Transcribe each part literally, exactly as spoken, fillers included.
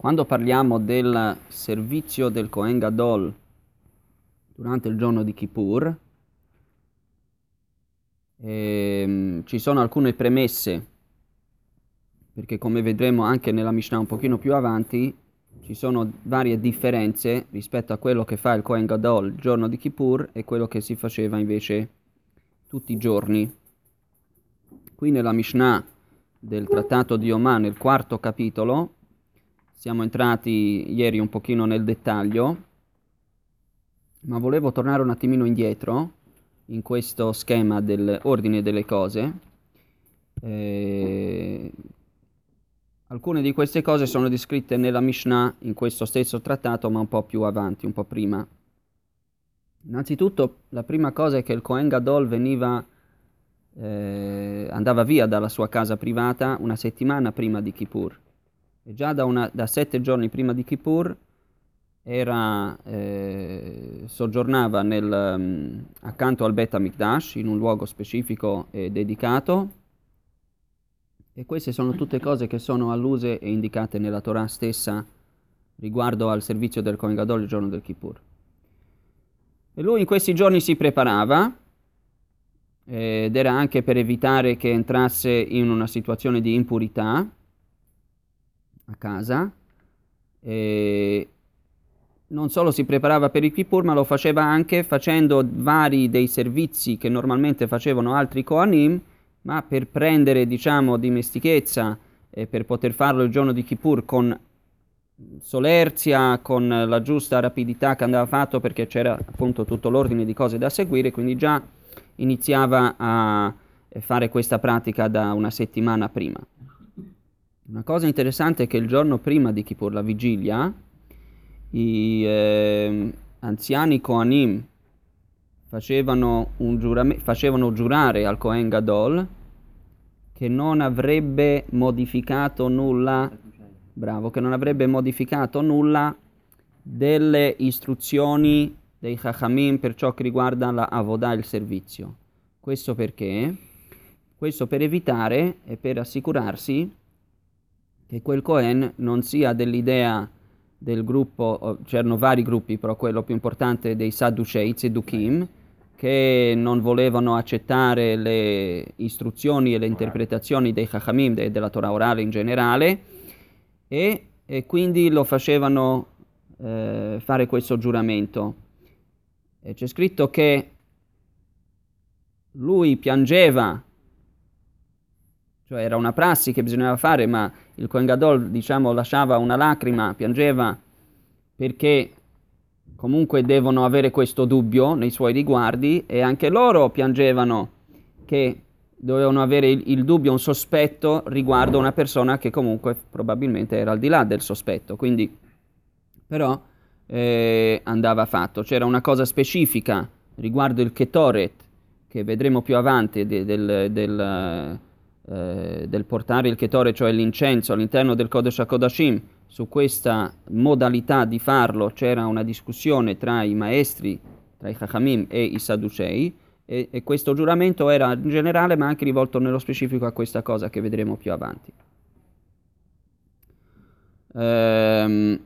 quando parliamo del servizio del Kohen Gadol durante il giorno di Kippur, ehm, ci sono alcune premesse, perché come vedremo anche nella Mishnah un pochino più avanti, ci sono varie differenze rispetto a quello che fa il Kohen Gadol il giorno di Kippur e quello che si faceva invece tutti i giorni. Qui nella Mishnah del Trattato di Yomah, nel quarto capitolo, siamo entrati ieri un pochino nel dettaglio, ma volevo tornare un attimino indietro in questo schema dell'ordine delle cose. Eh, alcune di queste cose sono descritte nella Mishnah in questo stesso trattato, ma un po' più avanti, un po' prima. Innanzitutto, la prima cosa è che il Kohen Gadol veniva, eh, andava via dalla sua casa privata una settimana prima di Kippur. E già da, una, da sette giorni prima di Kippur era, eh, soggiornava nel, um, accanto al Bet HaMikdash, in un luogo specifico e dedicato. E queste sono tutte cose che sono alluse e indicate nella Torah stessa riguardo al servizio del Kohen Gadol il giorno del Kippur. E lui in questi giorni si preparava, ed era anche per evitare che entrasse in una situazione di impurità a casa. E non solo si preparava per il Kippur, ma lo faceva anche facendo vari dei servizi che normalmente facevano altri Kohanim, ma per prendere, diciamo, dimestichezza e per poter farlo il giorno di Kippur con solerzia, con la giusta rapidità che andava fatto, perché c'era appunto tutto l'ordine di cose da seguire, quindi già iniziava a fare questa pratica da una settimana prima. Una cosa interessante è che il giorno prima di Kippur, la vigilia, i eh, anziani Kohanim facevano, un giurame- facevano giurare al Kohen Gadol che non avrebbe modificato nulla, bravo, che non avrebbe modificato nulla delle istruzioni dei Chachamim per ciò che riguarda la Avodah, il servizio. Questo perché? Questo per evitare e per assicurarsi che quel Kohen non sia dell'idea del gruppo, c'erano vari gruppi, però quello più importante dei Sadducei, Tzedukim, che non volevano accettare le istruzioni e le interpretazioni dei Chachamim, de, della Torah orale in generale, e, e quindi lo facevano eh, fare questo giuramento. E c'è scritto che lui piangeva, cioè era una prassi che bisognava fare, ma il Kohen Gadol, diciamo, lasciava una lacrima, piangeva, perché comunque devono avere questo dubbio nei suoi riguardi, e anche loro piangevano che dovevano avere il, il dubbio, un sospetto riguardo una persona che comunque probabilmente era al di là del sospetto, quindi però eh, andava fatto. C'era una cosa specifica riguardo il Ketoret, che vedremo più avanti, de, del, del, eh, del portare il Ketoret, cioè l'incenso, all'interno del Kodesh HaKodashim. Su questa modalità di farlo c'era una discussione tra i maestri, tra i Chachamim e i Sadducei, e, e questo giuramento era in generale, ma anche rivolto nello specifico a questa cosa che vedremo più avanti. Ehm,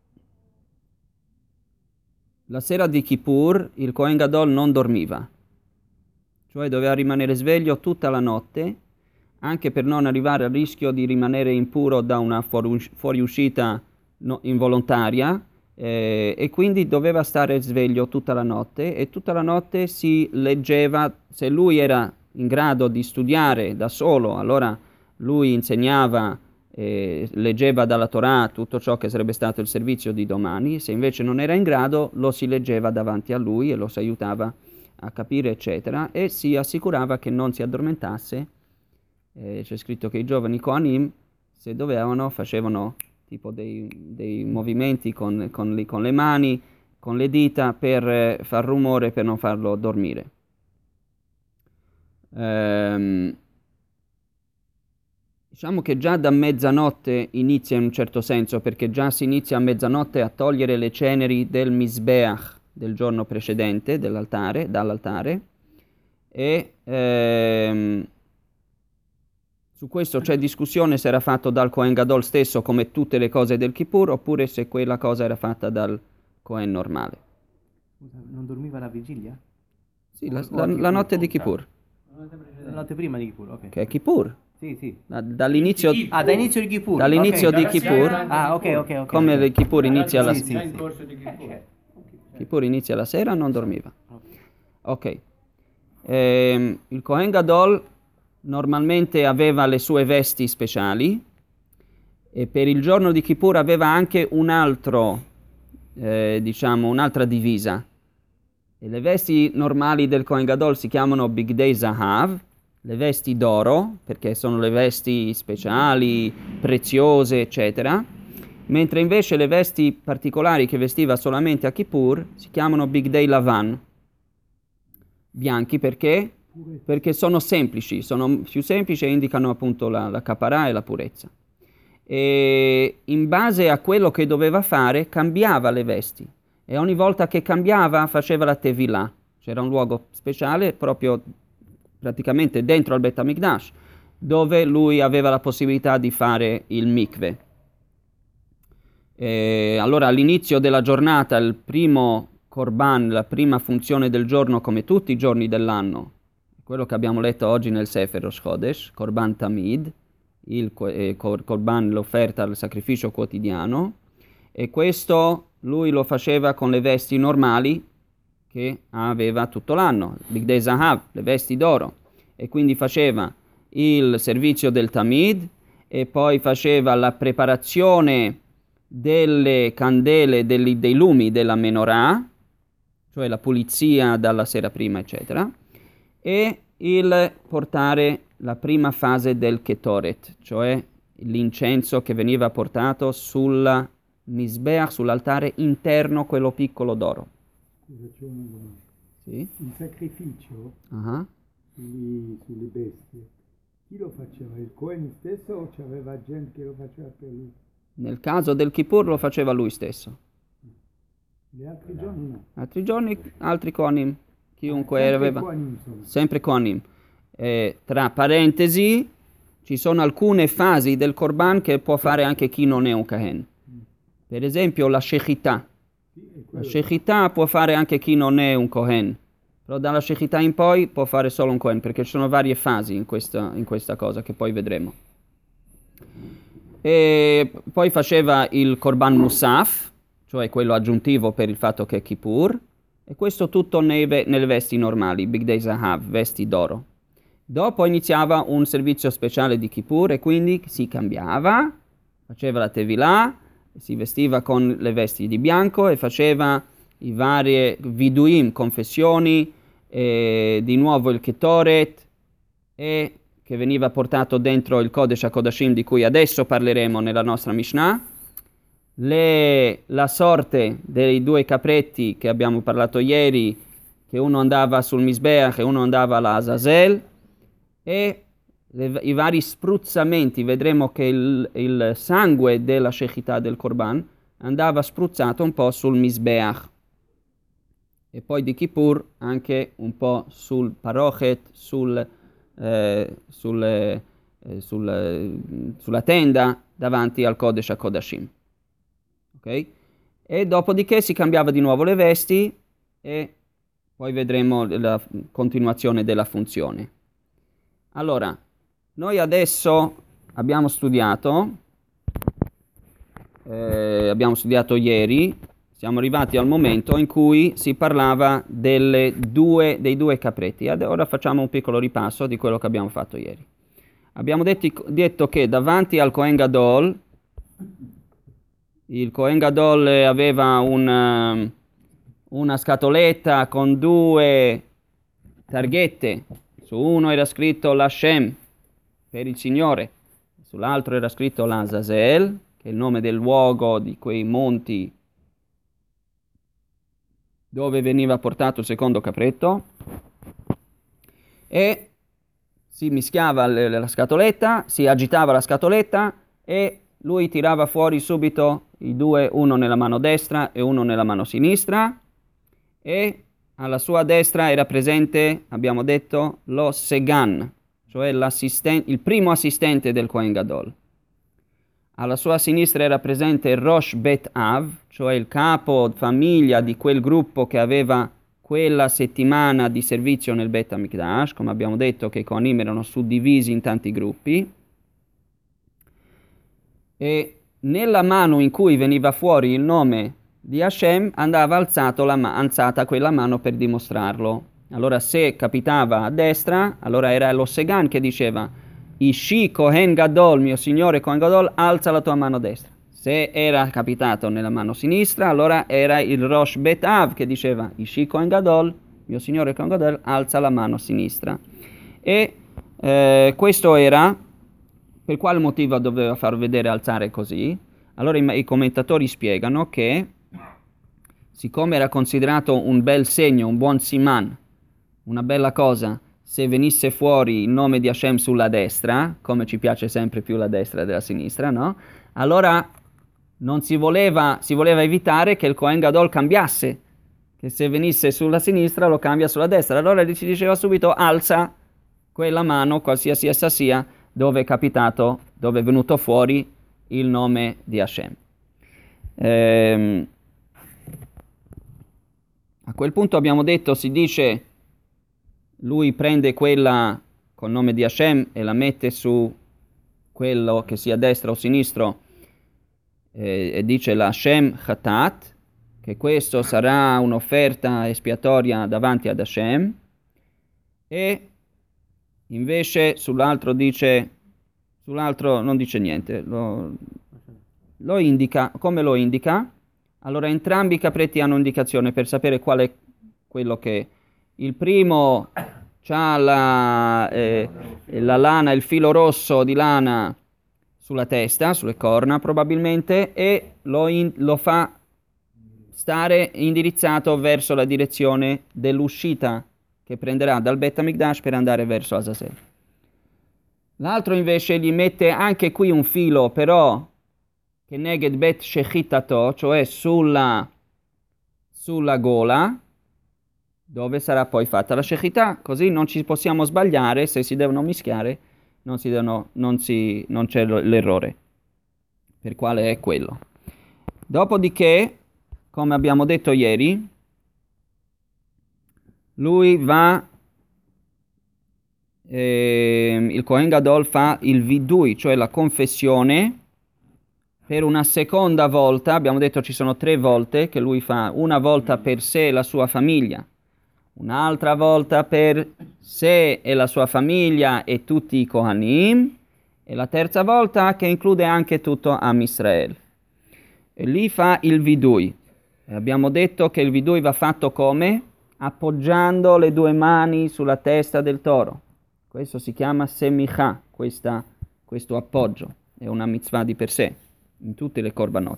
la sera di Kippur il Kohen Gadol non dormiva, cioè doveva rimanere sveglio tutta la notte, anche per non arrivare al rischio di rimanere impuro da una fuoriuscita no, involontaria, eh, e quindi doveva stare sveglio tutta la notte, e tutta la notte si leggeva. Se lui era in grado di studiare da solo, allora lui insegnava, eh, leggeva dalla Torah tutto ciò che sarebbe stato il servizio di domani. Se invece non era in grado, lo si leggeva davanti a lui e lo si aiutava a capire, eccetera, e si assicurava che non si addormentasse. Eh, c'è scritto che i giovani Kohanim, se dovevano, facevano tipo dei, dei movimenti con, con, le, con le mani, con le dita, per eh, far rumore, per non farlo dormire. Ehm, diciamo che già da mezzanotte inizia in un certo senso, perché già si inizia a mezzanotte a togliere le ceneri del Misbeach del giorno precedente, dell'altare, dall'altare, e ehm, Su questo c'è discussione se era fatto dal Kohen Gadol stesso come tutte le cose del Kippur oppure se quella cosa era fatta dal Kohen normale. Non dormiva la vigilia? Sì, la, la, la notte di Kippur. La notte prima di Kippur, ok. Che è Kippur. Sì, sì. Da, dall'inizio, Ah, dall'inizio di Kippur. dall'inizio okay. di Kippur, Ah, ok, ok, ok. come il Kippur inizia la sì, sì, sera. sì. Kippur inizia la sera, non dormiva. Ok. Ehm, il Kohen Gadol normalmente aveva le sue vesti speciali e per il giorno di Kippur aveva anche un altro, eh, diciamo, un'altra divisa. E le vesti normali del Kohen Gadol si chiamano Bigdei Zahav, le vesti d'oro, perché sono le vesti speciali, preziose, eccetera, mentre invece le vesti particolari che vestiva solamente a Kippur si chiamano Bigdei Lavan, bianchi perché? Perché sono semplici, sono più semplici e indicano appunto la, la caparà e la purezza. E in base a quello che doveva fare cambiava le vesti e ogni volta che cambiava faceva la tevilà. C'era un luogo speciale proprio praticamente dentro al Bet HaMikdash dove lui aveva la possibilità di fare il mikve. E allora all'inizio della giornata il primo korban, la prima funzione del giorno come tutti i giorni dell'anno, quello che abbiamo letto oggi nel Sefer Rosh Chodesh, Korban Tamid, il eh, Korban, l'offerta al sacrificio quotidiano, e questo lui lo faceva con le vesti normali che aveva tutto l'anno, Bigdei Zahav, le vesti d'oro, e quindi faceva il servizio del Tamid e poi faceva la preparazione delle candele, dei, dei lumi della menorah, cioè la pulizia dalla sera prima, eccetera, e il portare la prima fase del Ketoret, cioè l'incenso che veniva portato sul Misbeach, sull'altare interno, quello piccolo d'oro. C'è una domanda. Sì? Il sacrificio Uh-huh. sugli- sulle bestie, chi lo faceva? Il Cohen stesso o c'aveva gente che lo faceva per lui? Nel caso del Kippur lo faceva lui stesso. Gli altri giorni no. Altri giorni, altri Kohanim, chiunque Sempre aveva... Kohanim sono. Sempre Kohanim. Eh, tra parentesi, ci sono alcune fasi del Korban che può fare anche chi non è un Kohen. Per esempio la Shechità. Sì, è La quello. Shechità può fare anche chi non è un Kohen. Però dalla Shechità in poi può fare solo un Kohen, perché ci sono varie fasi in questa, in questa cosa che poi vedremo. E poi faceva il Korban Musaf, cioè quello aggiuntivo per il fatto che è Kippur, e questo tutto nei ve- nelle vesti normali, Bigdei Zahav, vesti d'oro. Dopo iniziava un servizio speciale di Kippur e quindi si cambiava, faceva la Tevilà, si vestiva con le vesti di bianco e faceva i vari viduim, confessioni, e di nuovo il Ketoret, e che veniva portato dentro il Kodesh HaKodashim di cui adesso parleremo nella nostra Mishnah, le, la sorte dei due capretti che abbiamo parlato ieri, che uno andava sul Misbeach e uno andava alla Azazel, e le, i vari spruzzamenti. Vedremo che il, il sangue della Shechità del Korban andava spruzzato un po' sul Misbeach e poi di Kippur anche un po' sul Parochet, sul, eh, sul, eh, sul, eh, sulla tenda davanti al Kodesh HaKodashim. Ok? E dopodiché si cambiava di nuovo le vesti e poi vedremo la continuazione della funzione. Allora, noi adesso abbiamo studiato, eh, abbiamo studiato ieri, siamo arrivati al momento in cui si parlava delle due, dei due capretti. Ed ora facciamo un piccolo ripasso di quello che abbiamo fatto ieri. Abbiamo detti, detto che davanti al Kohen Gadol, il Kohen Gadol aveva una, una scatoletta con due targhette. Su uno era scritto l'Hashem, per il Signore, sull'altro era scritto l'Azazel, che è il nome del luogo di quei monti dove veniva portato il secondo capretto, e si mischiava le, la scatoletta, si agitava la scatoletta e lui tirava fuori subito i due, uno nella mano destra e uno nella mano sinistra, e alla sua destra era presente, abbiamo detto, lo Segan, cioè il primo assistente del Kohen Gadol. Alla sua sinistra era presente Rosh Bet Av, cioè il capo famiglia di quel gruppo che aveva quella settimana di servizio nel Bet HaMikdash, come abbiamo detto che i Kohanim erano suddivisi in tanti gruppi, e nella mano in cui veniva fuori il nome di Hashem andava alzato la ma- alzata quella mano per dimostrarlo. Allora se capitava a destra, allora era lo Segan che diceva Ishi Kohen Gadol, mio signore Kohen Gadol, alza la tua mano destra. Se era capitato nella mano sinistra, allora era il Rosh Bet Av che diceva Ishi Kohen Gadol, mio signore Kohen Gadol, alza la mano sinistra. E eh, questo era per quale motivo doveva far vedere alzare così. Allora i, i commentatori spiegano che siccome era considerato un bel segno, un buon siman, una bella cosa, se venisse fuori il nome di Hashem sulla destra, come ci piace sempre più la destra della sinistra, no? Allora non si voleva, si voleva evitare che il Kohen Gadol cambiasse, che se venisse sulla sinistra lo cambia sulla destra. Allora gli si diceva subito alza quella mano, qualsiasi essa sia, dove è capitato, dove è venuto fuori il nome di Hashem. Ehm, a quel punto abbiamo detto, si dice, lui prende quella col nome di Hashem e la mette su quello che sia destra o sinistro eh, e dice la Hashem Chatat, che questo sarà un'offerta espiatoria davanti ad Hashem, e invece sull'altro dice, sull'altro non dice niente, lo, lo indica. Come lo indica? Allora entrambi i capretti hanno indicazione per sapere qual è quello che... Il primo ha la, eh, la lana, il filo rosso di lana sulla testa, sulle corna probabilmente, e lo, in, lo fa stare indirizzato verso la direzione dell'uscita che prenderà dal Bet HaMikdash per andare verso Azazel. L'altro invece gli mette anche qui un filo, però che neged Bet Shechitato, cioè sulla, sulla gola, dove sarà poi fatta la Shechità, così non ci possiamo sbagliare, se si devono mischiare non, si devono, non, si, non c'è l'errore, per quale è quello. Dopodiché, come abbiamo detto ieri, lui va, eh, il Kohen Gadol fa il vidui, cioè la confessione, per una seconda volta. Abbiamo detto ci sono tre volte che lui fa, una volta per sé e la sua famiglia, un'altra volta per sé e la sua famiglia e tutti i Kohanim, e la terza volta che include anche tutto Am Israel. E lì fa il vidui. E abbiamo detto che il vidui va fatto come? Appoggiando le due mani sulla testa del toro. Questo si chiama semicha, questa, questo appoggio. È una mitzvah di per sé, in tutte le korbanot.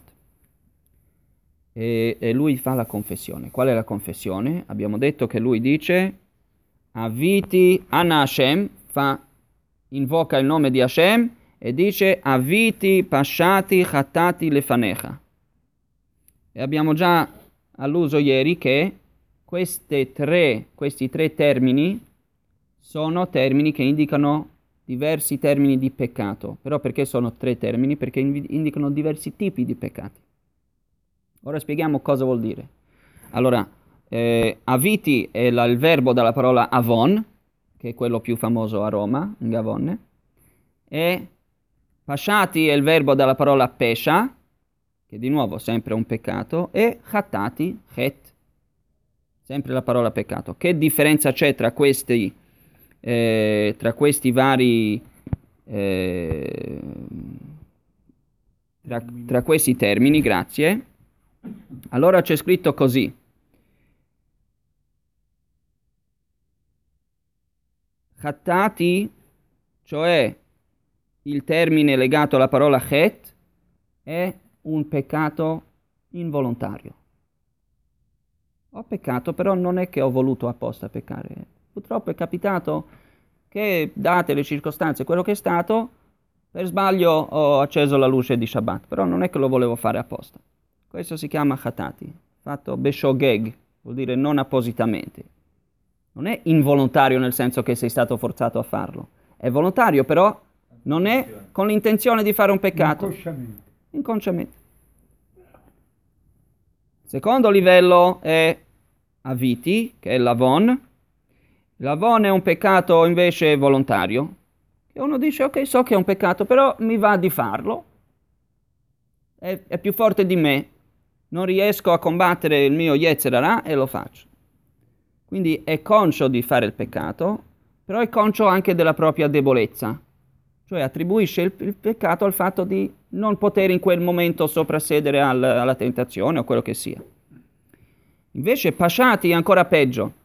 E, e lui fa la confessione. Qual è la confessione? Abbiamo detto che lui dice Aviti Ana Hashem, fa, invoca il nome di Hashem e dice Aviti Pashati Chattati Lefanecha. E abbiamo già alluso ieri che queste tre, questi tre termini sono termini che indicano diversi termini di peccato. Però perché sono tre termini? Perché indicano diversi tipi di peccati. Ora spieghiamo cosa vuol dire. Allora, eh, aviti è la, il verbo dalla parola avon, che è quello più famoso a Roma, in Gavonne, e pashati è il verbo dalla parola pesha, che di nuovo sempre un peccato, e chattati, chet, sempre la parola peccato. Che differenza c'è tra questi, eh, tra questi vari, eh, tra, tra questi termini? Grazie. Allora c'è scritto così. Chattati, cioè il termine legato alla parola chet, è un peccato involontario. Ho peccato, però non è che ho voluto apposta peccare. Purtroppo è capitato che, date le circostanze, quello che è stato, per sbaglio ho acceso la luce di Shabbat, però non è che lo volevo fare apposta. Questo si chiama chatati, fatto beshogeg, vuol dire non appositamente. Non è involontario nel senso che sei stato forzato a farlo, è volontario, però non è con l'intenzione di fare un peccato. Inconsciamente. Inconsciamente. Secondo livello è aviti, che è l'avon. L'avon è un peccato invece volontario, che uno dice ok, so che è un peccato, però mi va di farlo, è, è più forte di me, non riesco a combattere il mio Yetzer Hara e lo faccio. Quindi è conscio di fare il peccato, però è conscio anche della propria debolezza, cioè attribuisce il, il peccato al fatto di non poter in quel momento soprassedere al, alla tentazione o quello che sia. Invece Pashati è ancora peggio.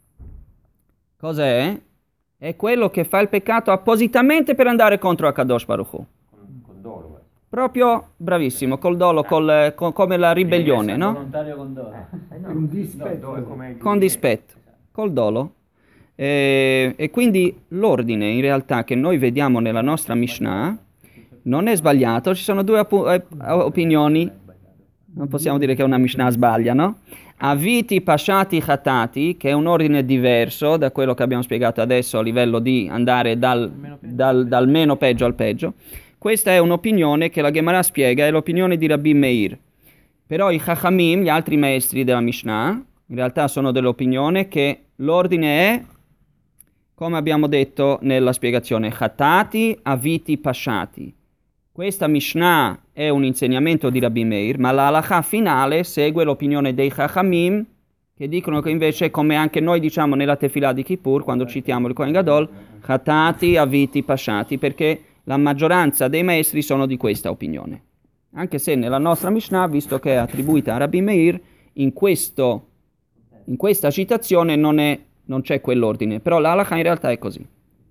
Cos'è? È quello che fa il peccato appositamente per andare contro Akadosh Baruch Hu. Con dolo. Proprio bravissimo, col dolo, col, con, come la ribellione, no? Volontario con dolo. Con dispetto. Con dispetto, col dolo. E, e quindi l'ordine in realtà che noi vediamo nella nostra Mishnah non è sbagliato, ci sono due oppo- eh, opinioni, non possiamo dire che una Mishnah sbaglia, no? Aviti, Pashati, Chatati, che è un ordine diverso da quello che abbiamo spiegato adesso a livello di andare dal, dal, dal meno peggio al peggio. Questa è un'opinione che la Gemara spiega, è l'opinione di Rabbi Meir. Però i Chachamim, gli altri maestri della Mishnah, in realtà sono dell'opinione che l'ordine è, come abbiamo detto nella spiegazione, Chatati, Aviti, Pashati. Questa Mishnah è un insegnamento di Rabbi Meir, ma la halakha finale segue l'opinione dei Chachamim, che dicono che invece, come anche noi diciamo nella Tefillah di Kippur, quando citiamo il Kohen Gadol, Chatati, Aviti, Pashati, perché la maggioranza dei maestri sono di questa opinione. Anche se nella nostra Mishnah, visto che è attribuita a Rabbi Meir, in, questo, in questa citazione non, è, non c'è quell'ordine, però la halakha in realtà è così.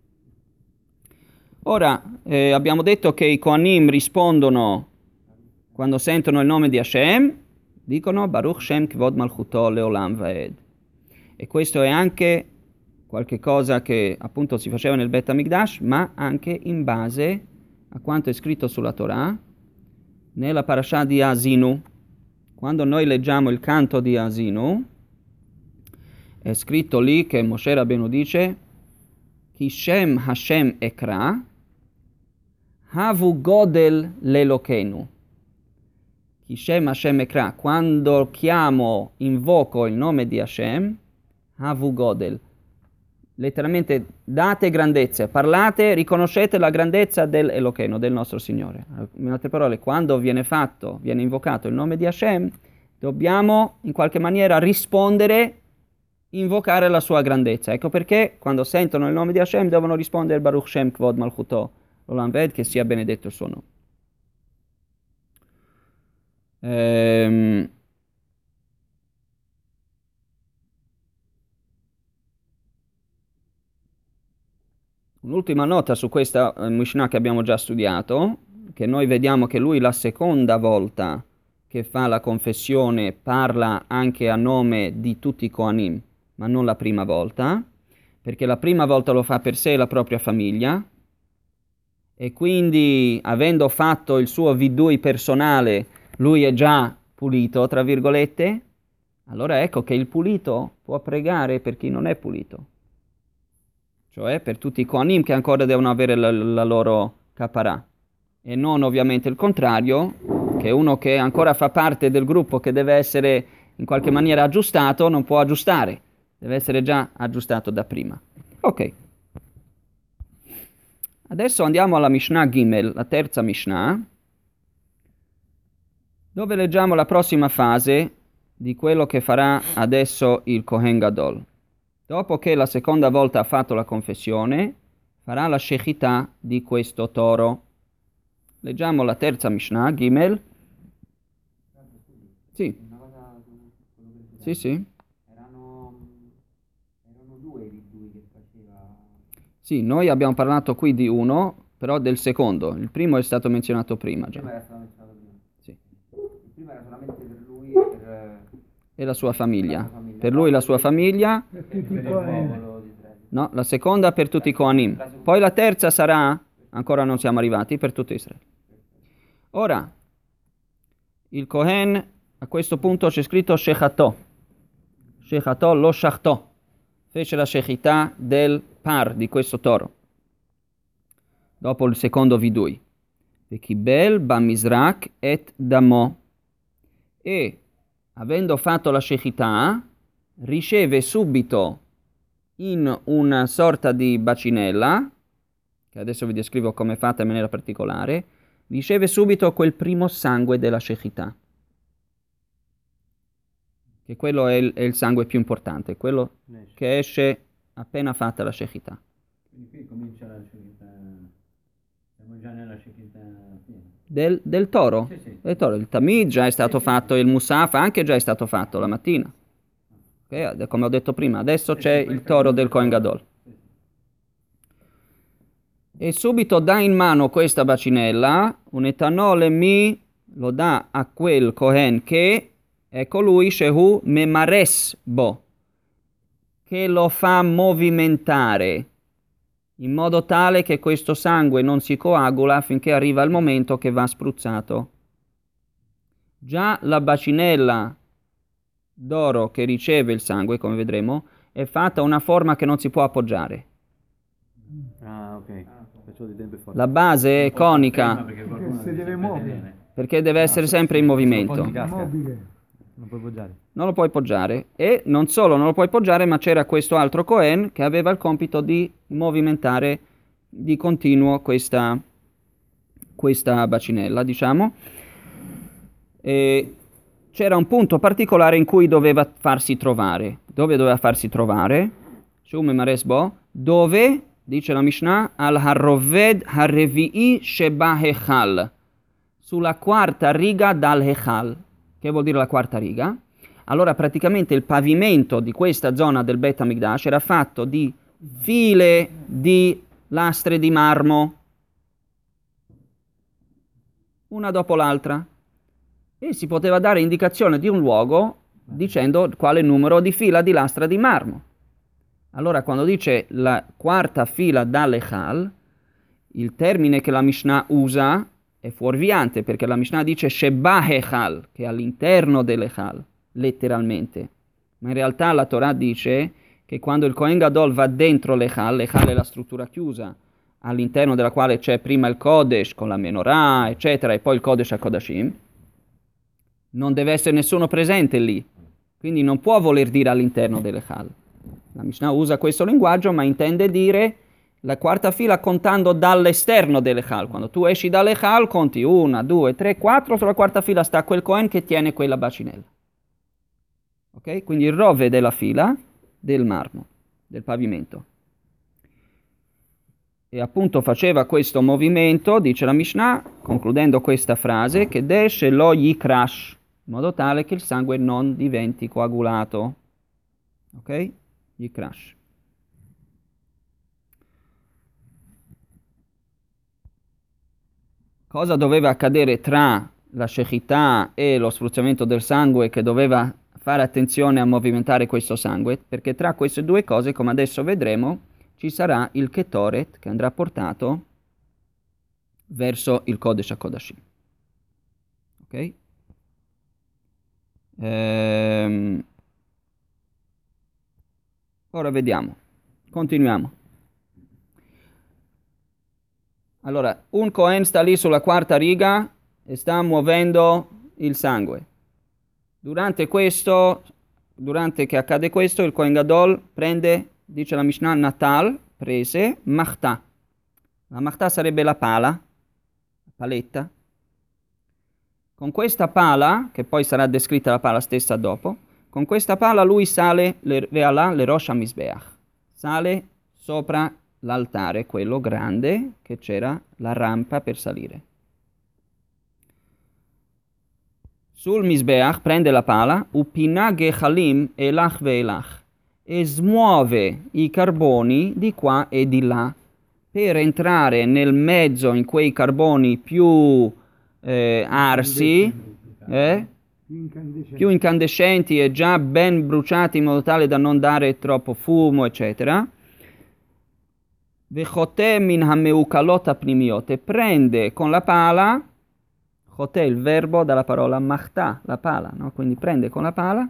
Ora, eh, abbiamo detto che i Kohanim rispondono quando sentono il nome di Hashem, dicono Baruch Shem Kvod Malchuto Leolam Vaed. E questo è anche qualche cosa che appunto si faceva nel Bet HaMikdash, ma anche in base a quanto è scritto sulla Torah, nella parasha di Asinu. Quando noi leggiamo il canto di Asinu, è scritto lì che Moshe Rabbeinu dice Ki Shem Hashem Ekra, Havu Godel Lelokenu. Ki Shem Hashem Ekra, quando chiamo, invoco il nome di Hashem, Havu Godel. Letteralmente date grandezza, parlate, riconoscete la grandezza del Elocheno, del nostro Signore. In altre parole, quando viene fatto, viene invocato il nome di Hashem, dobbiamo in qualche maniera rispondere, invocare la sua grandezza. Ecco perché quando sentono il nome di Hashem devono rispondere Baruch Shem Kvod Malchuto Olam Vaed, che sia benedetto il suo nome. Ehm... Un'ultima nota su questa uh, Mishnah che abbiamo già studiato, che noi vediamo che lui la seconda volta che fa la confessione parla anche a nome di tutti i Kohanim, ma non la prima volta, perché la prima volta lo fa per sé e la propria famiglia, e quindi avendo fatto il suo vidui personale, lui è già pulito, tra virgolette, allora ecco che il pulito può pregare per chi non è pulito. Cioè per tutti i Kohanim che ancora devono avere la, la loro caparà, e non ovviamente il contrario, che uno che ancora fa parte del gruppo che deve essere in qualche maniera aggiustato non può aggiustare, deve essere già aggiustato da prima. Ok. Adesso andiamo alla Mishnah Gimel, la terza Mishnah, dove leggiamo la prossima fase di quello che farà adesso il Kohen Gadol. Dopo che la seconda volta ha fatto la confessione, farà la shechità di questo toro. Leggiamo la terza Mishnah, Gimel. Sì. Sì, sì. Erano, erano due i due che faceva. Sì, noi abbiamo parlato qui di uno, però del secondo. Il primo è stato menzionato prima già. Il primo era stato menzionato prima. Sì. Il primo era solamente per lui e per, E la sua famiglia. la sua famiglia. Per lui e la sua famiglia. Per per tutti i il Kohanim. popolo di Israele. No, la seconda per tutti i Kohanim. Poi la terza sarà, ancora non siamo arrivati, per tutto Israele. Ora, il Kohen, a questo punto c'è scritto Shechato. Shechato lo shachto. Fece la shechità del par di questo toro. dopo il secondo vidui. Vekibel bamizrak et damo. E, avendo fatto la shechità, riceve subito in una sorta di bacinella, che adesso vi descrivo come è fatta in maniera particolare, riceve subito quel primo sangue della shechità, che quello è il, è il sangue più importante, quello che esce appena fatta la shechità. Quindi qui comincia la shechità, siamo già nella shechità piena. Del, del toro? Sì, sì. Del toro. Il tamid già è stato Sì, fatto, sì. il musaf anche già è stato fatto la mattina. Okay? Come ho detto prima, adesso Sì, c'è sì, il questo toro è del il Kohen toro. Gadol. Sì, sì. E subito dà in mano questa bacinella, un etanole mi lo dà a quel Kohen che è colui, Shehu Memares Bo, che lo fa movimentare, in modo tale che questo sangue non si coagula finché arriva il momento che va spruzzato. Già la bacinella d'oro che riceve il sangue, come vedremo, è fatta una forma che non si può appoggiare. Ah, ok. Perciò di tempo è forte. La base è conica Perché qualcuno si deve sapere muovere. bene. perché deve essere sempre in movimento. Immobile. Non puoi poggiare. Non lo puoi poggiare. E non solo non lo puoi poggiare, ma c'era questo altro Cohen che aveva il compito di movimentare di continuo questa, questa bacinella, diciamo. E c'era un punto particolare in cui doveva farsi trovare. Dove doveva farsi trovare? Shume Maresbo, dove, dice la Mishnah, al Harroved Harrevi'i Sheba Hechal, sulla quarta riga dal Hechal. Che vuol dire la quarta riga? Allora praticamente il pavimento di questa zona del Bet HaMikdash era fatto di file di lastre di marmo, una dopo l'altra, e si poteva dare indicazione di un luogo dicendo quale numero di fila di lastra di marmo. Allora quando dice la quarta fila dall'Echal, il termine che la Mishnah usa è fuorviante, perché la Mishnah dice Sheba Echal, che è all'interno dell'Echal, letteralmente. Ma in realtà la Torah dice che quando il Kohen Gadol va dentro l'Echal, l'Echal è la struttura chiusa, all'interno della quale c'è prima il Kodesh con la Menorah, eccetera, e poi il Kodesh HaKodashim, non deve essere nessuno presente lì. Quindi non può voler dire all'interno dell'Echal. La Mishnah usa questo linguaggio, ma intende dire la quarta fila contando dall'esterno dell'Echal. Quando tu esci dall'Echal conti una, due, tre, quattro, sulla quarta fila sta quel Cohen che tiene quella bacinella. Ok? Quindi il rove della fila del marmo, del pavimento. E appunto faceva questo movimento, dice la Mishnah, concludendo questa frase, che desce lo yikrash, in modo tale che il sangue non diventi coagulato. Ok? Yikrash. Cosa doveva accadere tra la shechità e lo spruzzamento del sangue, che doveva fare attenzione a movimentare questo sangue? Perché tra queste due cose, come adesso vedremo, ci sarà il Ketoret che andrà portato verso il Kodesh HaKodashim. Ok? Ehm... Ora vediamo. Continuiamo. Allora, un Cohen sta lì sulla quarta riga e sta muovendo il sangue. Durante questo, durante che accade questo, il Kohen Gadol prende, dice la Mishnah, Natal, prese, Machtà. La Machtà sarebbe la pala, la paletta. Con questa pala, che poi sarà descritta la pala stessa dopo, con questa pala lui sale, le, le Rosh HaMizbeach, sale sopra l'altare, quello grande, che c'era la rampa per salire. Sul Mizbeach prende la pala, upina gechalim elach ve'elach, e smuove i carboni di qua e di là, per entrare nel mezzo in quei carboni più eh, arsi, eh, più incandescenti e già ben bruciati in modo tale da non dare troppo fumo, eccetera. Vechote min hameukalot apnimiot, e prende con la pala, chote il verbo dalla parola machtà, la pala, no? Quindi prende con la pala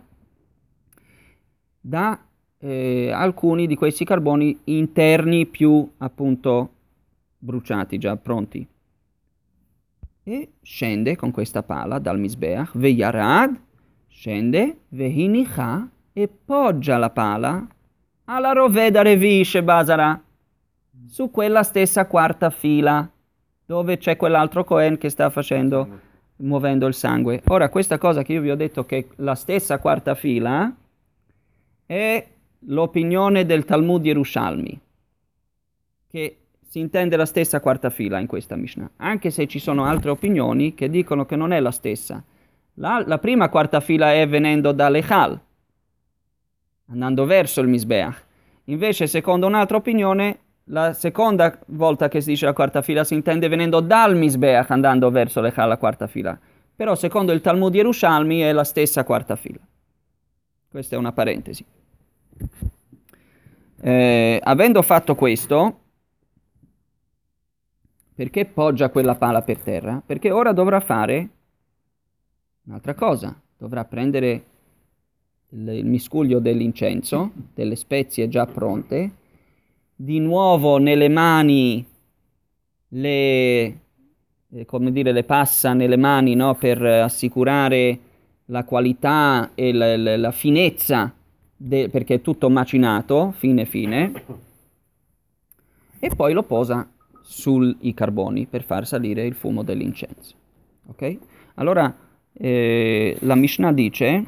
da eh, alcuni di questi carboni interni più appunto bruciati, già pronti. E scende con questa pala dal Misbeach, Veyarad, scende, Vehinicha, e poggia la pala alla roveda Revisce Basara, su quella stessa quarta fila, dove c'è quell'altro Cohen che sta facendo, muovendo il sangue. Ora, questa cosa che io vi ho detto che la stessa quarta fila è l'opinione del Talmud Yerushalmi, che si intende la stessa quarta fila in questa Mishnah, anche se ci sono altre opinioni che dicono che non è la stessa. La, la prima quarta fila è venendo dall'Echal, andando verso il Misbeach. Invece, secondo un'altra opinione, la seconda volta che si dice la quarta fila si intende venendo dal Misbeach, andando verso l'Echal, la quarta fila. Però, secondo il Talmud Yerushalmi, è la stessa quarta fila. Questa è una parentesi. Eh, avendo fatto questo, perché poggia quella pala per terra? Perché ora dovrà fare un'altra cosa. Dovrà prendere il, il miscuglio dell'incenso, delle spezie già pronte, di nuovo nelle mani le, eh, come dire, le passa nelle mani, no, per assicurare la qualità e la, la, la finezza, de, perché è tutto macinato, fine fine, e poi lo posa sui carboni per far salire il fumo dell'incenso. Ok? Allora, eh, la Mishnah dice,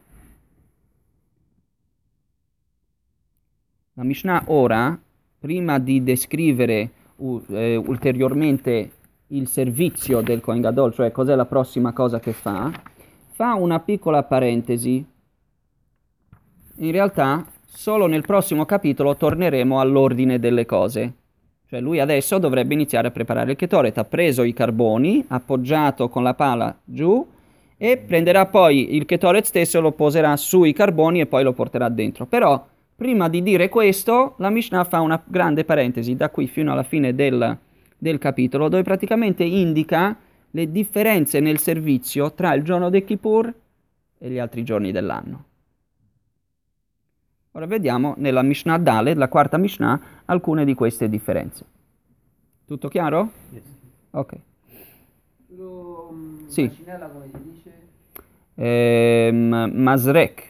la Mishnah ora, prima di descrivere uh, eh, ulteriormente il servizio del Kohen Gadol, cioè cos'è la prossima cosa che fa, fa una piccola parentesi. In realtà, solo nel prossimo capitolo torneremo all'ordine delle cose. Cioè lui adesso dovrebbe iniziare a preparare il Ketoret. Ha preso i carboni, appoggiato con la pala giù, e prenderà poi il Ketoret stesso, lo poserà sui carboni e poi lo porterà dentro. Però, prima di dire questo, la Mishnah fa una grande parentesi, da qui fino alla fine del, del capitolo, dove praticamente indica le differenze nel servizio tra il giorno del Kippur e gli altri giorni dell'anno. Ora vediamo nella Mishnah Dalet, la quarta Mishnah, alcune di queste differenze. Tutto chiaro? Yes. Ok. Lo um, Sì. Macinella come si dice? Ehm, Masrek,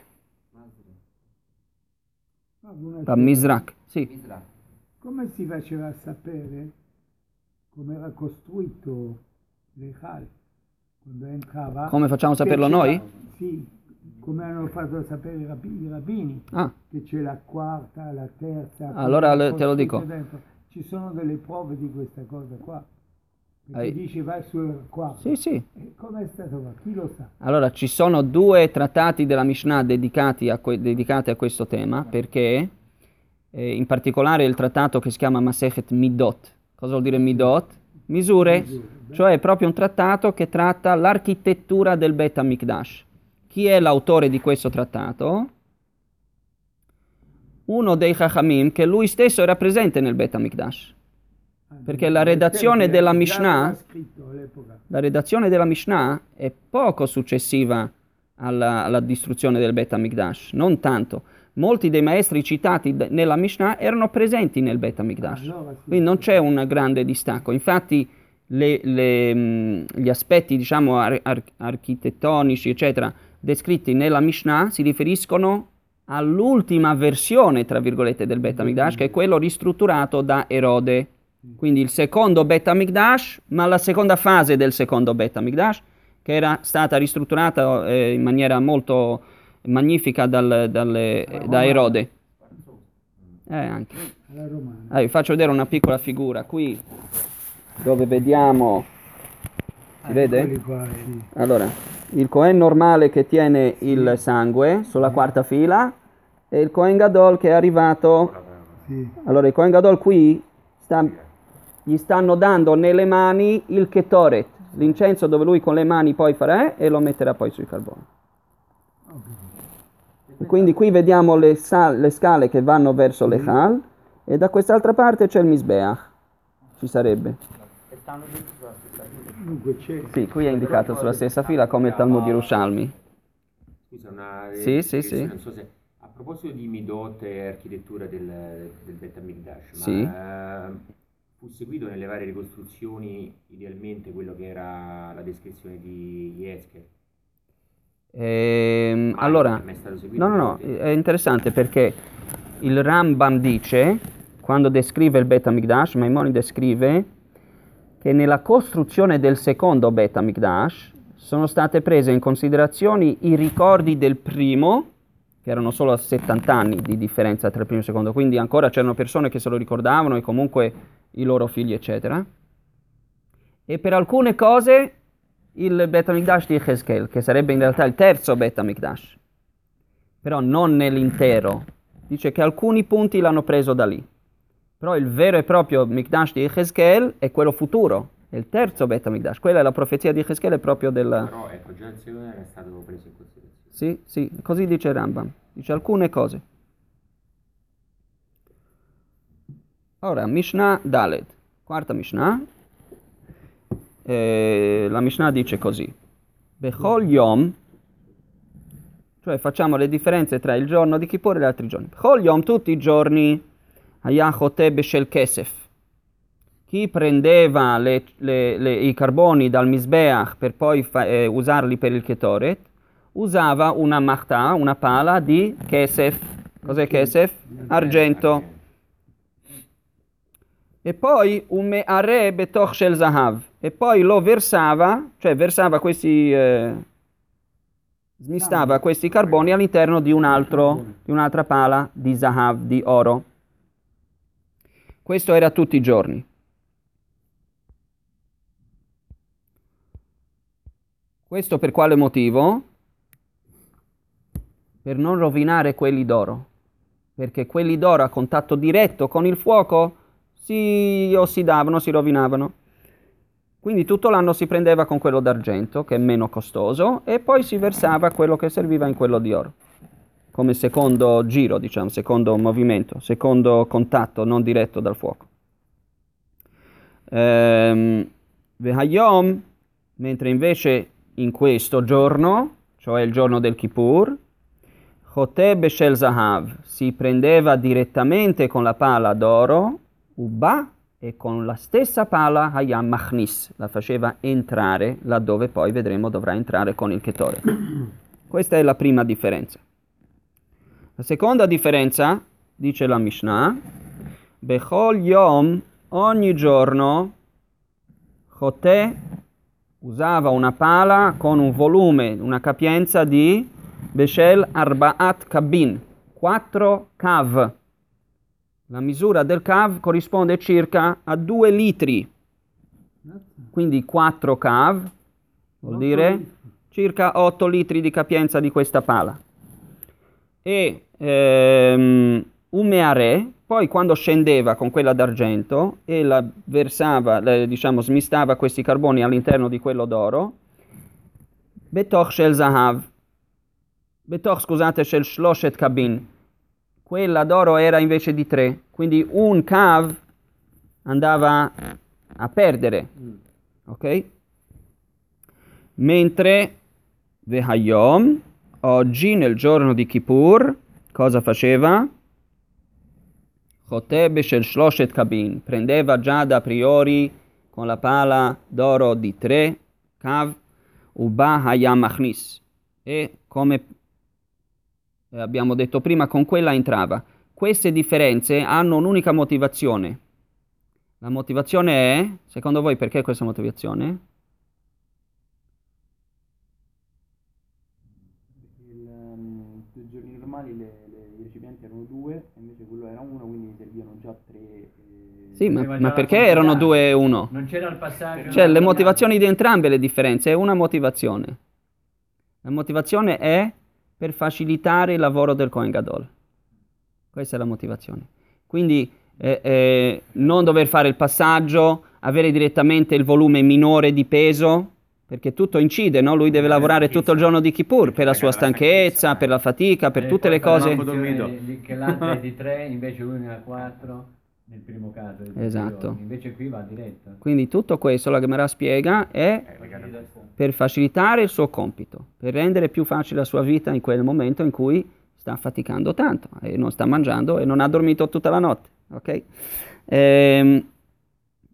Ah, una da scelta. Mizrak, sì. Misra. Come si faceva a sapere come era costruito l'Echal quando entrava? Come facciamo a che saperlo c'era- noi? Sì, come hanno fatto sapere i rabbi- i rabbini, Ah, che c'è la quarta, la terza. Allora come le- te lo costruita dico. dentro. Ci sono delle prove di questa cosa qua. Perché Hai- dice vai sulla quarta. sì, sì. E com'è stato qua? Chi lo sa? Allora, ci sono due trattati della Mishnah dedicati a, que- dedicati a questo tema, perché eh, in particolare il trattato che si chiama Masechet Midot. Cosa vuol dire Midot? Misure. Misure, beh. Cioè è proprio un trattato che tratta l'architettura del Bet HaMikdash. Chi è l'autore di questo trattato? Uno dei Chachamim che lui stesso era presente nel Bet HaMikdash. Perché la redazione della Mishnah, scritto all'epoca. la redazione della Mishnah è poco successiva alla, alla distruzione del Bet HaMikdash, non tanto. Molti dei maestri citati d- nella Mishnah erano presenti nel Bet HaMikdash, Allora sì. quindi non c'è un grande distacco. Infatti le- le, mh, gli aspetti, diciamo, ar- ar- architettonici, eccetera, descritti nella Mishnah si riferiscono all'ultima versione, tra virgolette, del Bet HaMikdash, che è quello ristrutturato da Erode. Quindi il secondo Bet HaMikdash, ma la seconda fase del secondo Bet HaMikdash, che era stata ristrutturata eh, in maniera molto magnifica dal, dalle- da Erode. Eh, anche. Alla romana. Ah, vi faccio vedere una piccola figura qui, dove vediamo, si vede? Eccoli qua, sì. Allora, il Cohen normale che tiene il sangue sulla quarta fila e il Cohen Gadol che è arrivato. Sì. Allora, il Cohen Gadol qui sta, gli stanno dando nelle mani il Ketoret, l'incenso dove lui con le mani poi farà e lo metterà poi sui carboni. E quindi qui vediamo le, sal- le scale che vanno verso le Chal e da quest'altra parte c'è il Misbeach, ci sarebbe. E stanno tutti sulla stessa fila. Dunque c'è. Sì, qui è indicato sulla stessa fila come il Talmud Yerushalmi. Scusa, una Sì, sì, sì. non so se a proposito di Midot e architettura del, del Bet HaMikdash, Sì. ma eh, fu seguito nelle varie ricostruzioni idealmente quello che era la descrizione di Yezkel? Ehm, Ma allora, non è mai stato seguito no, no, no, niente? è interessante perché il Rambam dice, quando descrive il Bet HaMikdash, Maimonide scrive che nella costruzione del secondo Bet HaMikdash sono state prese in considerazione i ricordi del primo, che erano solo a settanta anni di differenza tra il primo e il secondo, quindi ancora c'erano persone che se lo ricordavano e comunque i loro figli, eccetera. E per alcune cose il Bet HaMikdash di Yechezkel, che sarebbe in realtà il terzo Bet HaMikdash, però non nell'intero. Dice che alcuni punti l'hanno preso da lì. Però il vero e proprio Mikdash di Yechezkel è quello futuro, è il terzo Bet HaMikdash. Quella è la profezia di Yechezkel, è proprio del... Però ecco, già il secondo era stato preso in considerazione. Sì, sì, così dice Rambam. Dice alcune cose. Ora, Mishnah Daled, quarta Mishnah. Eh, la Mishnah dice così. Bechol Yom, cioè facciamo le differenze tra il giorno di Kippur e gli altri giorni. Bechol Yom, tutti i giorni, Haya Choteh Beshel Kesef. Chi prendeva le, le, le, i carboni dal Misbeach per poi fa, eh, usarli per il Ketoret, usava una machta, una pala di Kesef. Cos'è Kesef? Argento. E poi un me'are betoch shel zahav. E poi lo versava, cioè versava questi, eh, smistava questi carboni all'interno di un altro, di un'altra pala di zahav, di oro. Questo era tutti i giorni. Questo per quale motivo? Per non rovinare quelli d'oro. Perché quelli d'oro a contatto diretto con il fuoco si ossidavano, si rovinavano. Quindi tutto l'anno si prendeva con quello d'argento, che è meno costoso, e poi si versava quello che serviva in quello di oro. Come secondo giro, diciamo, secondo movimento, secondo contatto non diretto dal fuoco. Ehm, Vehayom, mentre invece in questo giorno, cioè il giorno del Kippur, Choteh Beshel Zahav, si prendeva direttamente con la pala d'oro, Uba, e con la stessa pala Hayam Machnis, la faceva entrare laddove poi vedremo dovrà entrare con il Ketore. Questa è la prima differenza. La seconda differenza, dice la Mishnah, Bechol Yom, ogni giorno, Choteh usava una pala con un volume, una capienza di Beshel Arbaat Kabin, quattro cav. La misura del cav corrisponde circa a due litri, quindi quattro cav vuol dire circa otto litri di capienza di questa pala. E ehm, un meare, poi quando scendeva con quella d'argento e la versava, la, diciamo smistava questi carboni all'interno di quello d'oro, betoch shel zahav, betoch scusate shel shloshet kabin, quella d'oro era invece di tre, quindi un cav andava a perdere, ok? Mentre Vehayom, oggi nel giorno di Kippur, cosa faceva? Choteh beshel shloshet kabin, prendeva già da priori con la pala d'oro di tre cav, uba hayam machnis, e come abbiamo detto prima, con quella entrava. Queste differenze hanno un'unica motivazione. La motivazione è, secondo voi perché questa motivazione? Il, um, I giorni normali le, le, i recipienti erano due, invece quello era uno, quindi ne servivano già tre. E... Sì, ma, Aveva ma già perché la erano quantità. due e uno? Non c'era il passaggio. Cioè, le non- motivazioni di entrambe le differenze, è una motivazione. La motivazione è per facilitare il lavoro del Kohen Gadol. Questa è la motivazione. Quindi eh, eh, non dover fare il passaggio, avere direttamente il volume minore di peso, perché tutto incide, no? Lui deve lavorare tutto il giorno di Kippur per la sua stanchezza, per la fatica, per E tutte le poi fare cose. la condizione di- che l'altra è di tre, invece lui ne ha quattro, nel primo caso. di tutti i Esatto. giorni. Invece qui va diretto. Quindi tutto questo, la Gemara spiega, è per facilitare il suo compito, per rendere più facile la sua vita in quel momento in cui sta faticando tanto e non sta mangiando e non ha dormito tutta la notte, ok? Ehm,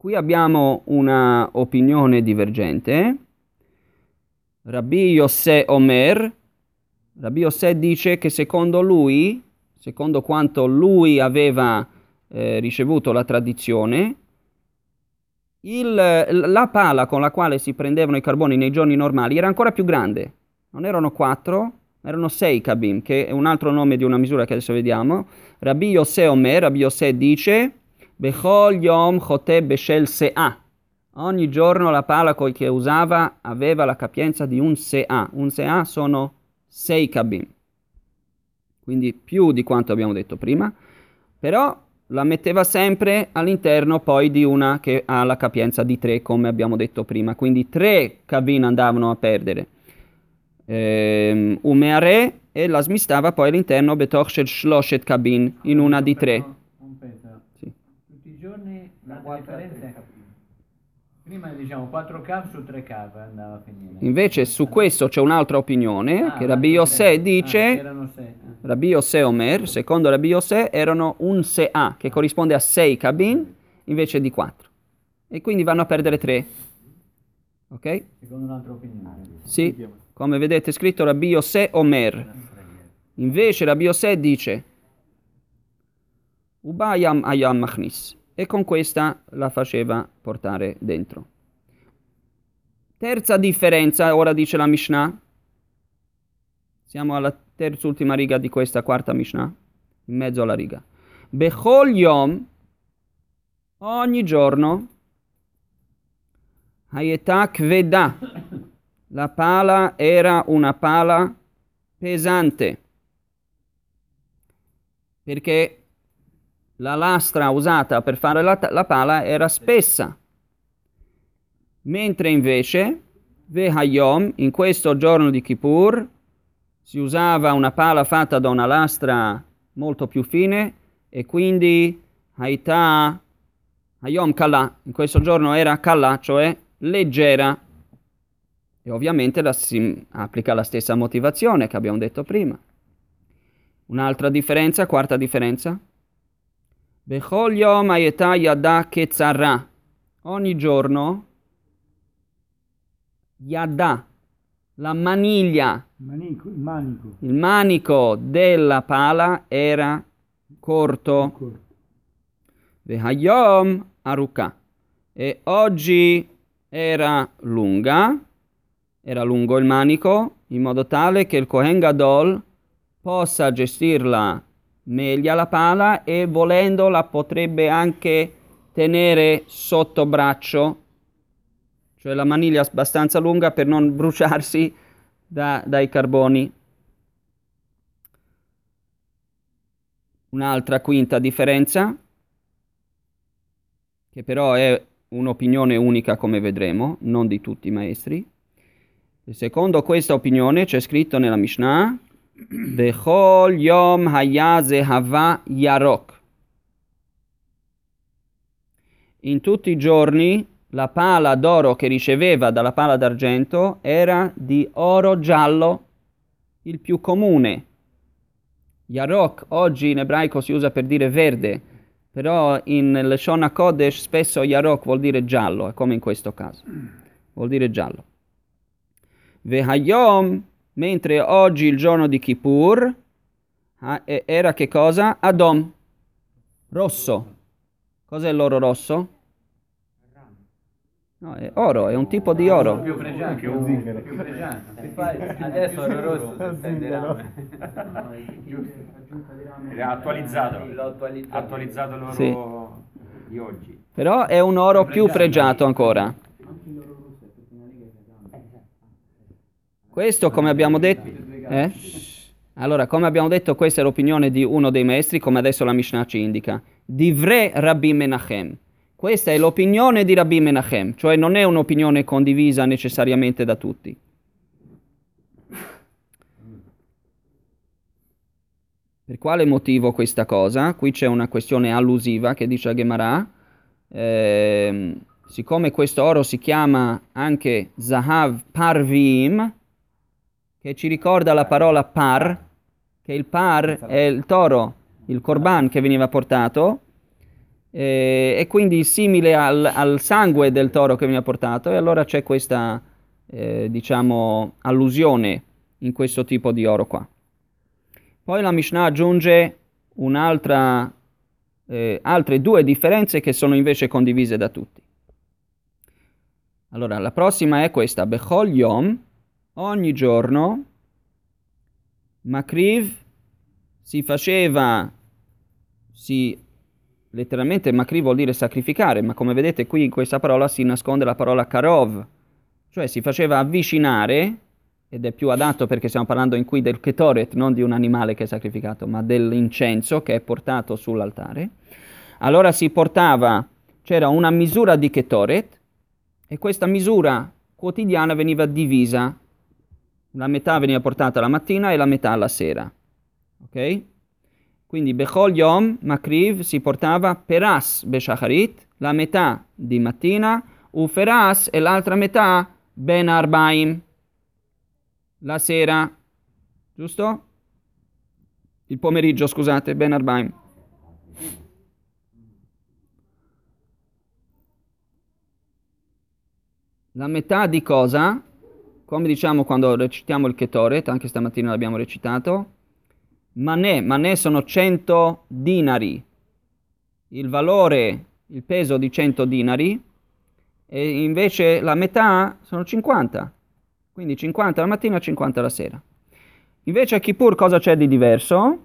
qui abbiamo una opinione divergente. Rabbi Yossé Omer, Rabbi Yossé dice che secondo lui, secondo quanto lui aveva eh, ricevuto la tradizione, il, la pala con la quale si prendevano i carboni nei giorni normali era ancora più grande. Non erano quattro, erano sei kabim, che è un altro nome di una misura che adesso vediamo. Rabbi Yossé Omer, Rabbi Yossé dice, Bechol yom chote beshel se'a. Ogni giorno la pala che usava aveva la capienza di un se'a. Un se'a sono sei kabim. Quindi più di quanto abbiamo detto prima. Però la metteva sempre all'interno poi di una che ha la capienza di tre, come abbiamo detto prima. Quindi tre kabim andavano a perdere. Ehm, Umeare e la smistava poi all'interno betoch shel shloshet kabin, in una di tre. Un pezzo. Sì. Tutti i giorni la differenza è... Prima diciamo quattro cav su tre cav andava a finire. Invece su questo c'è un'altra opinione, Ah, che Rabbi Yossé dice, ah, erano sei. Ah. Rabbi Yossé Omer, secondo Rabbi Yossé erano un se'a, che corrisponde a sei kabin invece di quattro. E quindi vanno a perdere tre. Ok? Secondo un'altra opinione. Sì, come vedete scritto Rabbi Yossé Omer. Invece Rabbi Yossé dice, Ubayam ayam machnis. E con questa la faceva portare dentro. Terza differenza, ora dice la Mishnah. Siamo alla terz'ultima riga di questa quarta Mishnah, in mezzo alla riga. Bechol yom, ogni giorno, hayeta kveda, la pala era una pala pesante, perché la lastra usata per fare la, la pala era spessa, mentre invece Vehayom, in questo giorno di Kippur, si usava una pala fatta da una lastra molto più fine e quindi Haita Hayom Kala, in questo giorno era Kala, cioè leggera, e ovviamente la, si applica la stessa motivazione che abbiamo detto prima. Un'altra differenza, quarta differenza. Bechol yom hayeta yada ketzara. Ogni giorno yada, la maniglia, Manico, il manico. il manico della pala era corto. corto. Vehayom aruka. E oggi era lunga, era lungo il manico, in modo tale che il Kohen Gadol possa gestirla meglio la pala e volendo la potrebbe anche tenere sotto braccio, cioè la maniglia abbastanza lunga per non bruciarsi da, dai carboni. Un'altra quinta differenza, che però è un'opinione unica come vedremo, non di tutti i maestri. E secondo questa opinione c'è scritto nella Mishnah Bechol yom haya zehava yarok. In tutti i giorni la pala d'oro che riceveva dalla pala d'argento era di oro giallo, il più comune. Yarok oggi in ebraico si usa per dire verde, però in Leshon HaKodesh spesso Yarok vuol dire giallo, è come in questo caso, vuol dire giallo. Vehayom, mentre oggi il giorno di Kippur era che cosa? Adom, rosso. Cos'è l'oro rosso? No, è oro, è un tipo di oro. Più pregiato, più, più pregiato. Adesso è rosso, È attualizzato. L'ho attualizzato. Attualizzato l'oro Sì. di oggi. Però è un oro più pregiato ancora. Questo, come abbiamo detto, eh? Allora, come abbiamo detto, questa è l'opinione di uno dei maestri, come adesso la Mishnah ci indica. Divrei Rabbi Menachem. Questa è l'opinione di Rabbi Menachem, cioè non è un'opinione condivisa necessariamente da tutti. Per quale motivo questa cosa? Qui c'è una questione allusiva che dice la Gemara. Eh, siccome questo oro si chiama anche Zahav Parvim, che ci ricorda la parola par, che il par è il toro, il korban che veniva portato, eh, e quindi simile al, al sangue del toro che veniva portato, e allora c'è questa, eh, diciamo, allusione in questo tipo di oro qua. Poi la Mishnah aggiunge un'altra, eh, altre due differenze che sono invece condivise da tutti. Allora, la prossima è questa: Bechol Yom, ogni giorno, Makriv si faceva, si, letteralmente Makriv vuol dire sacrificare, ma come vedete qui in questa parola si nasconde la parola Karov, cioè si faceva avvicinare, ed è più adatto perché stiamo parlando in qui del Ketoret, non di un animale che è sacrificato, ma dell'incenso che è portato sull'altare. Allora si portava, c'era una misura di Ketoret, e questa misura quotidiana veniva divisa. La metà veniva portata la mattina e la metà la sera. Ok? Quindi Bechol Yom, Makriv, si portava Peras Beshacharit, la metà di mattina, Uferas e l'altra metà Ben Arbaim, la sera. Giusto? Il pomeriggio, scusate, Ben Arbaim. La metà di cosa? Come diciamo quando recitiamo il Ketoret, anche stamattina l'abbiamo recitato, Manè, Manè sono cento dinari, il valore, il peso di cento dinari, e invece la metà sono cinquanta, quindi cinquanta la mattina e cinquanta la sera. Invece a Kippur cosa c'è di diverso?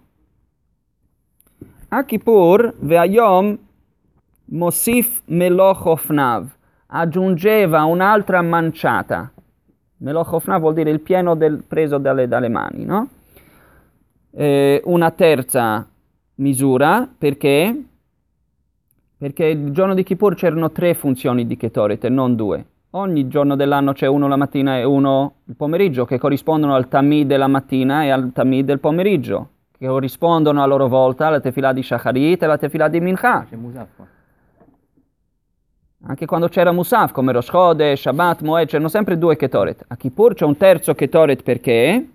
A Kippur, Ve'ayom Mosif Meloch Ofnav, aggiungeva un'altra manciata. Meloch Ofnav vuol dire il pieno del preso dalle, dalle mani, no? Eh, una terza misura, perché? Perché il giorno di Kippur c'erano tre funzioni di Ketoret e non due. Ogni giorno dell'anno c'è uno la mattina e uno il pomeriggio, che corrispondono al Tamid della mattina e al Tamid del pomeriggio, che corrispondono a loro volta alla Tefillah di Shacharit e alla Tefillah di Mincha. C'è Musaf qua. Anche quando c'era Musaf, come Rosh Chodesh, Shabbat, Moed, c'erano sempre due Ketoret. A Kippur c'è un terzo Ketoret perché?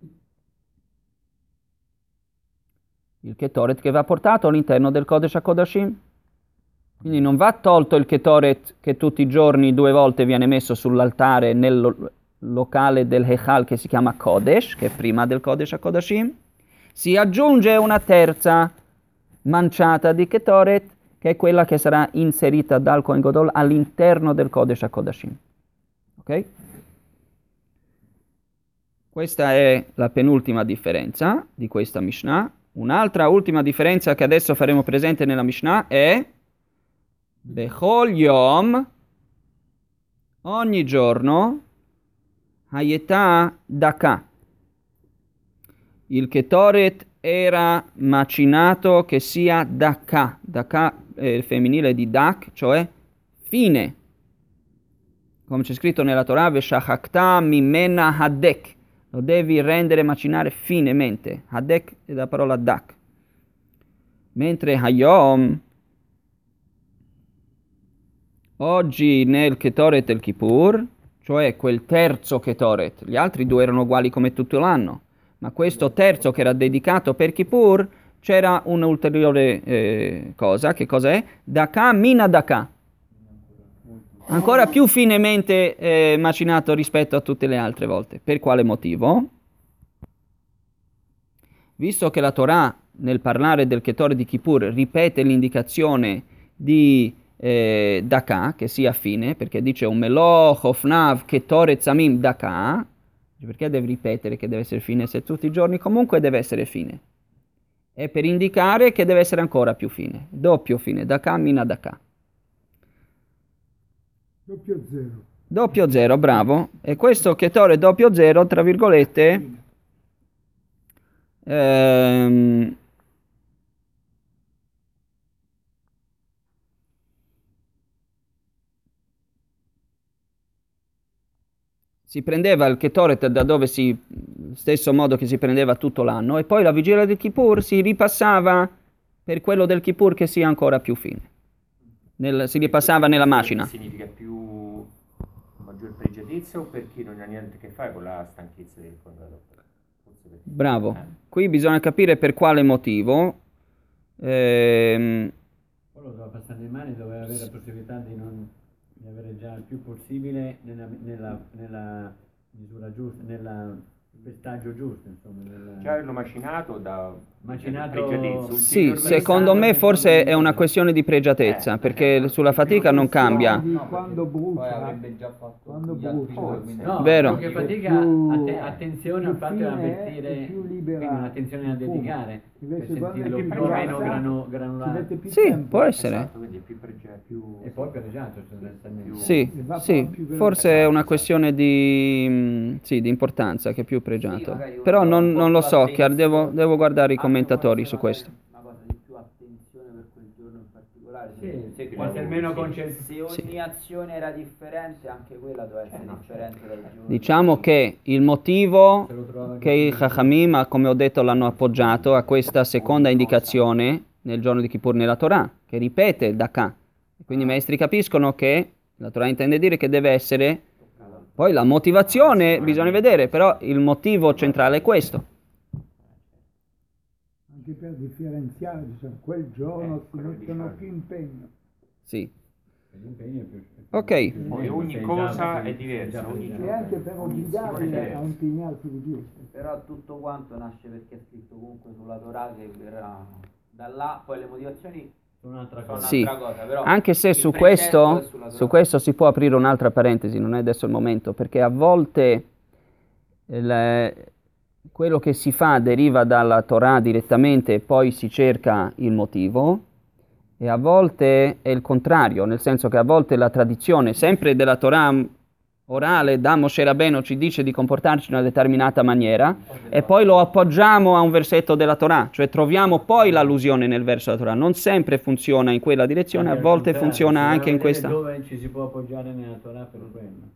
Il Ketoret che va portato all'interno del Kodesh HaKodashim. Quindi non va tolto il Ketoret che tutti i giorni due volte viene messo sull'altare nel lo- locale del Hechal che si chiama Kodesh, che è prima del Kodesh HaKodashim. Si aggiunge una terza manciata di Ketoret, che è quella che sarà inserita dal Kohen Gadol all'interno del Kodesh HaKodashim. Ok? Questa è la penultima differenza di questa Mishnah. Un'altra ultima differenza che adesso faremo presente nella Mishnah è Bechol Yom, ogni giorno, Hayetah Daka. Il Ketoret era macinato che sia Daka. Daka è il femminile di Dak, cioè fine. Come c'è scritto nella Torah, Veshachakta mimena hadek. Lo devi rendere macinare finemente. Hadek è la parola Dak. Mentre Hayom, oggi nel Ketoret el Kippur, cioè quel terzo Ketoret, gli altri due erano uguali come tutto l'anno, ma questo terzo che era dedicato per Kippur, c'era un'ulteriore eh, cosa. Che cosa è? Daka mina daka. Ancora più finemente eh, macinato rispetto a tutte le altre volte. Per quale motivo? Visto che la Torah, nel parlare del Ketoret di Kippur, ripete l'indicazione di eh, Daka, che sia fine, perché dice un Meloch, Ofnav, Ketoret Samim Daka, perché deve ripetere che deve essere fine se tutti i giorni comunque deve essere fine? È per indicare che deve essere ancora più fine, doppio fine, Daka mina Daka. Doppio zero. Doppio zero, bravo. E questo Ketoret doppio zero, tra virgolette, ehm, si prendeva il Ketoret da dove si, stesso modo che si prendeva tutto l'anno, e poi la vigilia del Kippur si ripassava per quello del Kippur che sia ancora più fine. Nel, si ripassava nella macina. Significa più maggior pregiatezza o perché non ha niente a che fare con la stanchezza del contatore? Bravo. Qui bisogna capire per quale motivo. Ehm, Poi Solo doveva passare le mani, doveva avere la possibilità di, non, di avere già il più possibile nella, nella, nella misura giusta, nel pestaggio giusto, insomma. Nella... Già l'ho macinato da Macinato... pregiatezza. Sì, secondo me forse è una questione di pregiatezza, Eh, perché sulla fatica non cambia. Di No, quando perché poi brucia, avrebbe già fatto quando gli altri brucia. due, quindi- No, Vero. più che È fatica, più- atte- attenzione al più fatto di fine avvertire, e più libera quindi un'attenzione a il fumo. dedicare, per Invece quando è sentirlo più più o meno bassa, granu- ci granulare. mette più Sì, tempo. può essere. Esatto, quindi è più pregiato, più... E poi pregiato, sostanzialmente. Sì, E va sì, più veloce. forse è una questione di, mm, sì, di importanza che è più pregiato. magari Però uno non, un po' non lo più so, chiaro, devo, attenzione. devo guardare i Anche commentatori forse su magari questo. una cosa di più attenzione per quel giorno in particolare. Sì, se, sì, quasi almeno sì. concentrazione. se ogni azione era differente, anche quella doveva essere differente dal giorno. Diciamo che il motivo Se lo trovava che i Chachamim, come ho detto, l'hanno appoggiato a questa seconda indicazione nel giorno di Kippur nella Torah, che ripete il Dakà. Quindi i maestri capiscono che la Torah intende dire che deve essere, poi la motivazione bisogna vedere, però il motivo centrale è questo. Anche per differenziare, diciamo, quel giorno Eh, si quello mettono diciamo. più impegno. Sì. L'impegno è più- è più- Ok. più- Poi ogni sei cosa già- è diversa, già ogni pregiato. E anche per obbligarli a impegnarsi di più. Però tutto quanto nasce perché è scritto comunque sulla Torah che verrà da là, poi le motivazioni Un'altra sono cosa. Sì, un'altra cosa, però anche se il su precetto è questo, sulla su Torah. questo si può aprire un'altra parentesi, non è adesso il momento, perché a volte il- quello che si fa deriva dalla Torah direttamente e poi si cerca il motivo, e a volte è il contrario, nel senso che a volte la tradizione, sempre della Torah orale, da Moshe Rabbeinu ci dice di comportarci in una determinata maniera, e poi lo appoggiamo a un versetto della Torah, cioè troviamo poi l'allusione nel verso della Torah. Non sempre funziona in quella direzione, a Anche al volte contrario, funziona si anche in deve questa. vedere dove ci si può appoggiare nella Torah per quello.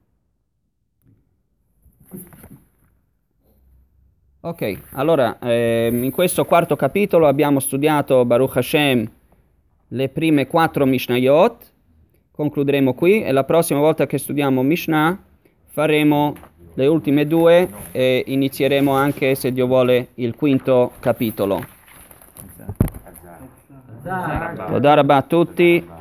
Ok, allora ehm, in questo quarto capitolo abbiamo studiato Baruch Hashem le prime quattro Mishnayot, concluderemo qui e la prossima volta che studiamo Mishnah faremo le ultime due e inizieremo anche, se Dio vuole, il quinto capitolo. Azzar. Toda rabba a tutti.